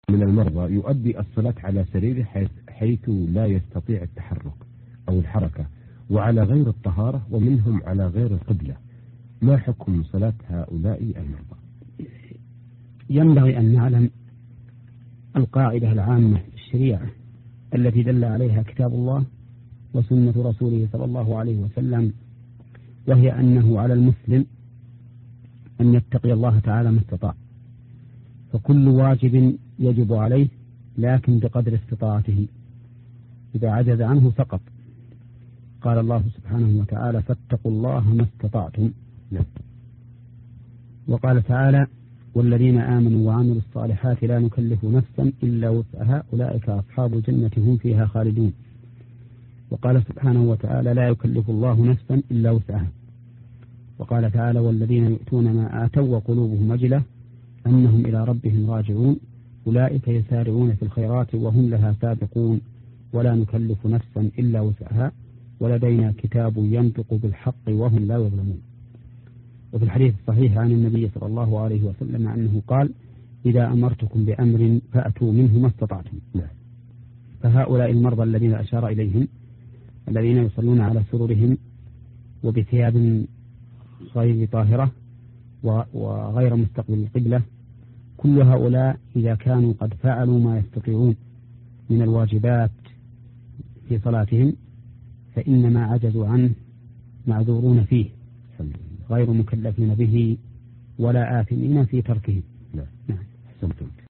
من المرضى يؤدي الصلاة على سريره حيث لا يستطيع التحرك أو الحركة، وعلى غير الطهارة، ومنهم على غير القبلة، ما حكم صلاة هؤلاء المرضى؟ ينبغي أن نعلم القاعدة العامة في الشريعة التي دل عليها كتاب الله وسنة رسوله صلى الله عليه وسلم، وهي أنه على المسلم أن يتقي الله تعالى ما استطاع، فكل واجب يجب عليه لكن بقدر استطاعته، إذا عجز عنه سقط. قال الله سبحانه وتعالى: فاتقوا الله ما استطعتم. وقال تعالى: والذين آمنوا وعملوا الصالحات لا نكلف نفسا إلا وسعها أولئك أصحاب الجنة هم فيها خالدون. وقال سبحانه وتعالى: لا يكلف الله نفسا إلا وسعها. وقال تعالى: والذين يؤتون ما آتوا وقلوبهم وجلة أنهم إلى ربهم راجعون أولئك يسارعون في الخيرات وهم لها سابقون ولا نكلف نفسا إلا وسعها ولدينا كتاب ينطق بالحق وهم لا يظلمون. وفي الحديث الصحيح عن النبي صلى الله عليه وسلم أنه قال: إذا أمرتكم بأمر فأتوا منه ما استطعتم. فهؤلاء المرضى الذين أشار إليهم الذين يصلون على سررهم وبثياب غير طاهرة وغير مستقبل القبلة، كل هؤلاء إذا كانوا قد فعلوا ما يستطيعون من الواجبات في صلاتهم فإنما عجزوا عنه معذورون فيه غير مكلفين به ولا آثمين في تركه. نعم.